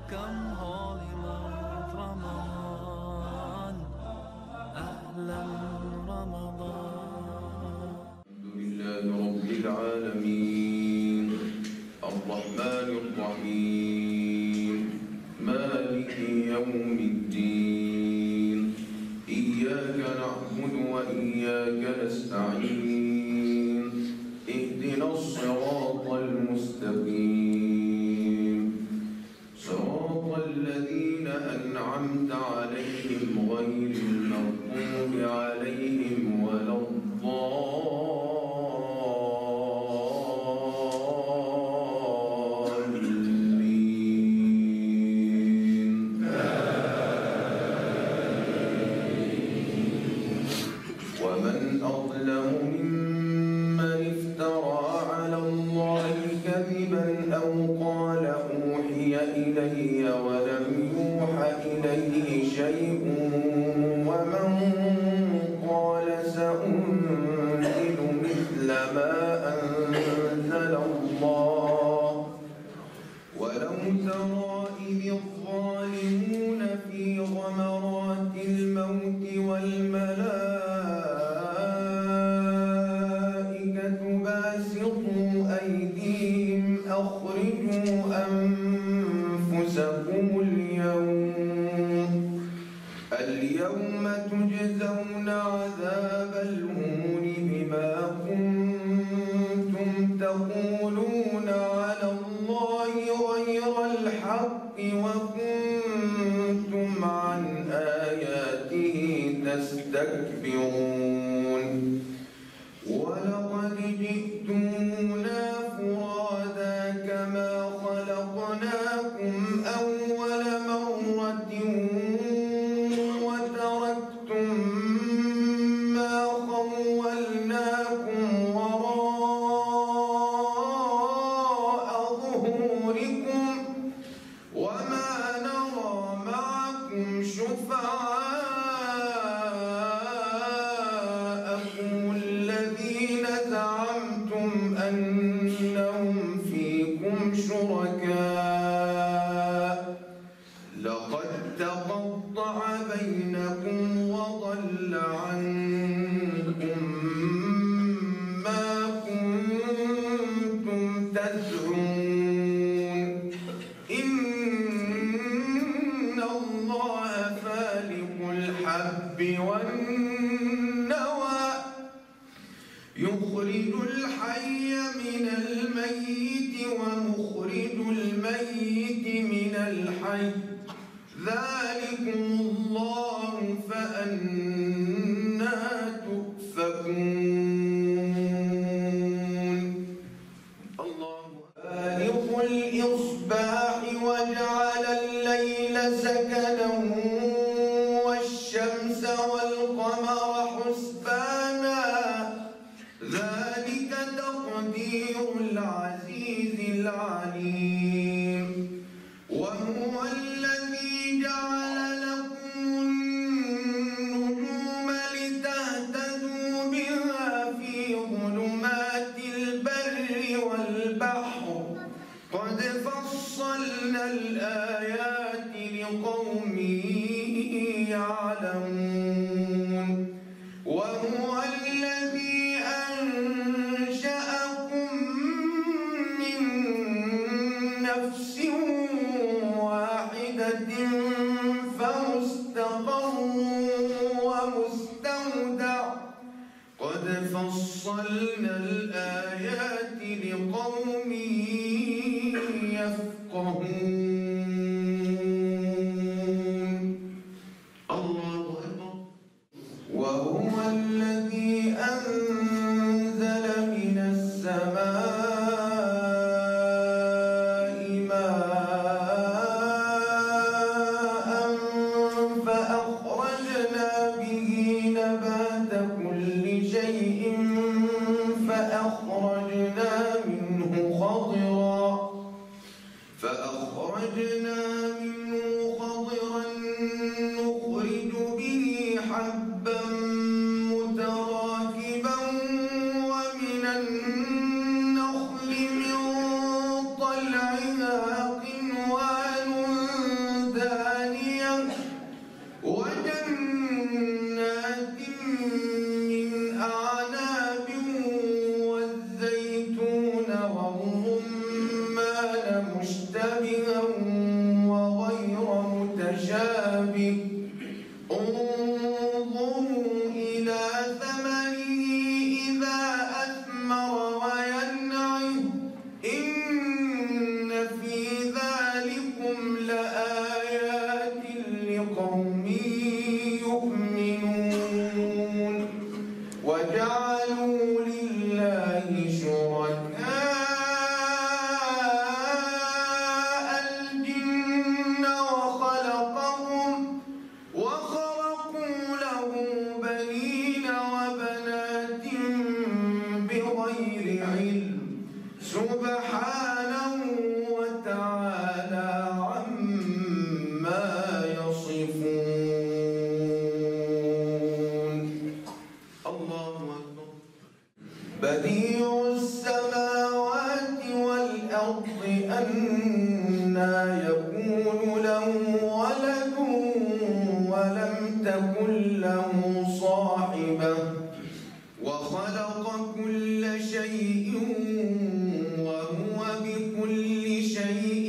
Welcome holy month Ramadan, Ahlan Ramadan. Alhamdulillahi Rabbil Alameen, Ar-Rahmanir Rahim, Maliki Yawmiddin, Iyyaka na'budu wa iyyaka nasta'in, Ihdinas siratal mustaqim, siratal ladzina an'amta 'alaihim ghairil maghdubi 'alaihim ومن أظلم ممن افترى على الله كذبا أو قال أوحي إلي ولم يوح إليه شيء ومن قال سأنزل مثل ما أنزل الله ولو ترى إذ الظالمون في غمرات الموت والملائكة باسطوا أيديهم أخرجوا أنفسكم اليوم تجزون عذاب الهون بما كنتم تقولون على الله غير الحق وكنتم عن آياته تستكبرون ولقد جئتمونا فرادا كما خلقناكم أول مرة وتركتم ما خولناكم وراء ظهوركم وما نرى معكم شفعاءكم الذين زعمتم أنهم فيكم شركاء لقد تقطع بينكم وضل عنكم ما كنتم تزعمون إن الله فالق الحب والنوى يخرج الحي من الميت ومخرج الميت من الحي ذلكم الله فأنى تؤفكون الله فالق الإصباح وجعل الليل سكنا والشمس والقمر حسبانا ذلك تقدير العزيز العليم وهو الذي جعل لكم النجوم لتهتدوا بها في ظلمات البر والبحر قد فصلنا الآيات لقوم يعلمون وهو الذي أنشأكم من نفس واحدة فمستقر ومستودع قد فصلنا الآيات لقوم يفقهون الله أكبر وهو الذي أنزل من السماء ماء فأخرجنا به نبات كل شيء فأخرجنا منه خضرا نخرج به حبا متراكبا ومن النخل من طلعها قنوان سبحانه وتعالى عما يصفون. الله أكبر. بديع السماوات والأرض أنى يكون له ولد ولم تكن له صاحبة وخلق كل شيء وهو بكل شيء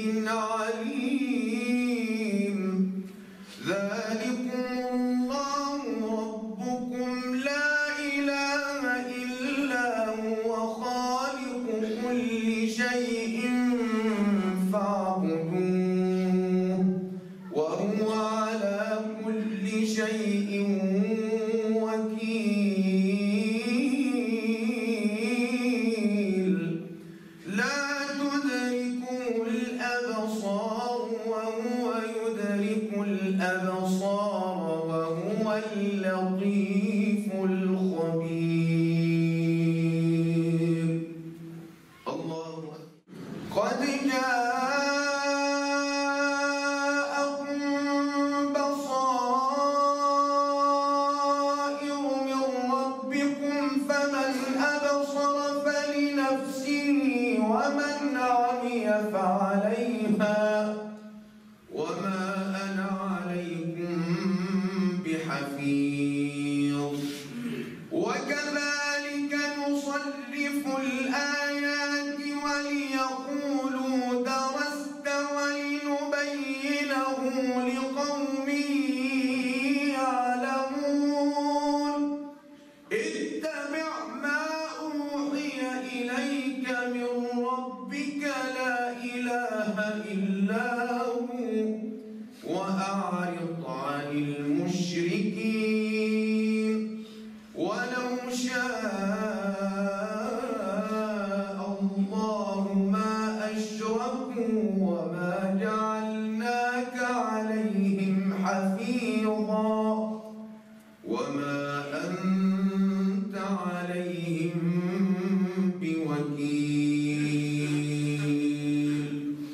عليم. ذلكم الله ربكم لا إله إلا هو خالق كل شيء فاعبدوه وهو على كل شيء وكيل. لا تدركه الأبصار وهو يدرك الأبصار وهو اللطيف الخبير. الله أكبر. قد جاءكم بصائر من ربكم فمن أبصر فلنفسه ومن عمي فعليها وما أنا عليكم بحفيظ. وكذلك نصرف الآيات وليقولوا درست ولنبينه لقوم يعلمون. اتبع ما أوحي إليك من ربك لا إله إلا هو وأعرض عن المشركين. ولو شاء الله ما أشركوا وما جعلناك عليهم حفيظا وما أنت عليهم بوكيل.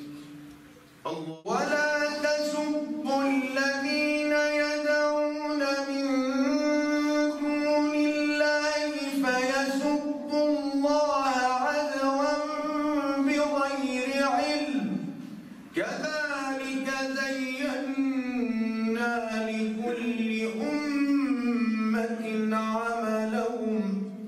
ولا تسبوا الذين يدعون من دون الله فيسبوا الله عدوا بغير علم. كذلك زينا لكل أمة عملهم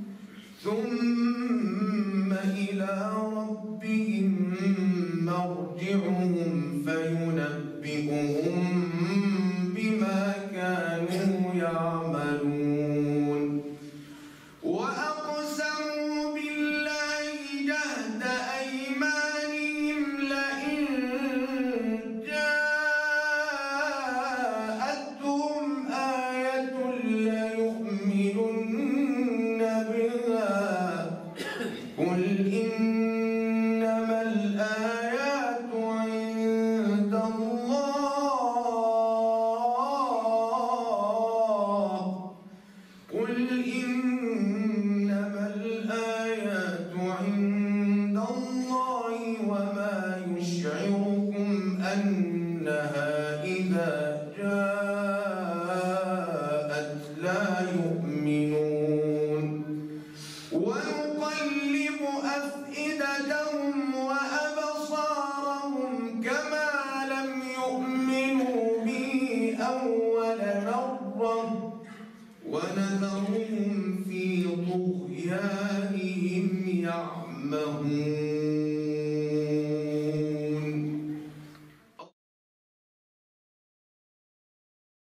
ثم إلى ربهم مرجعهم فينبئهم بما كانوا يعملون. وأقسموا بالله جهد أيمانهم لئن جاءتهم آية ليؤمنن بها. قل إنما الآيات عند الله. قل إنما الآيات عند الله وما يشعركم أنها إذا جاءت لا يؤمنون. ونقلب أفئدتهم وأبصارهم كما لم يؤمنوا به أول مرة ونذرهم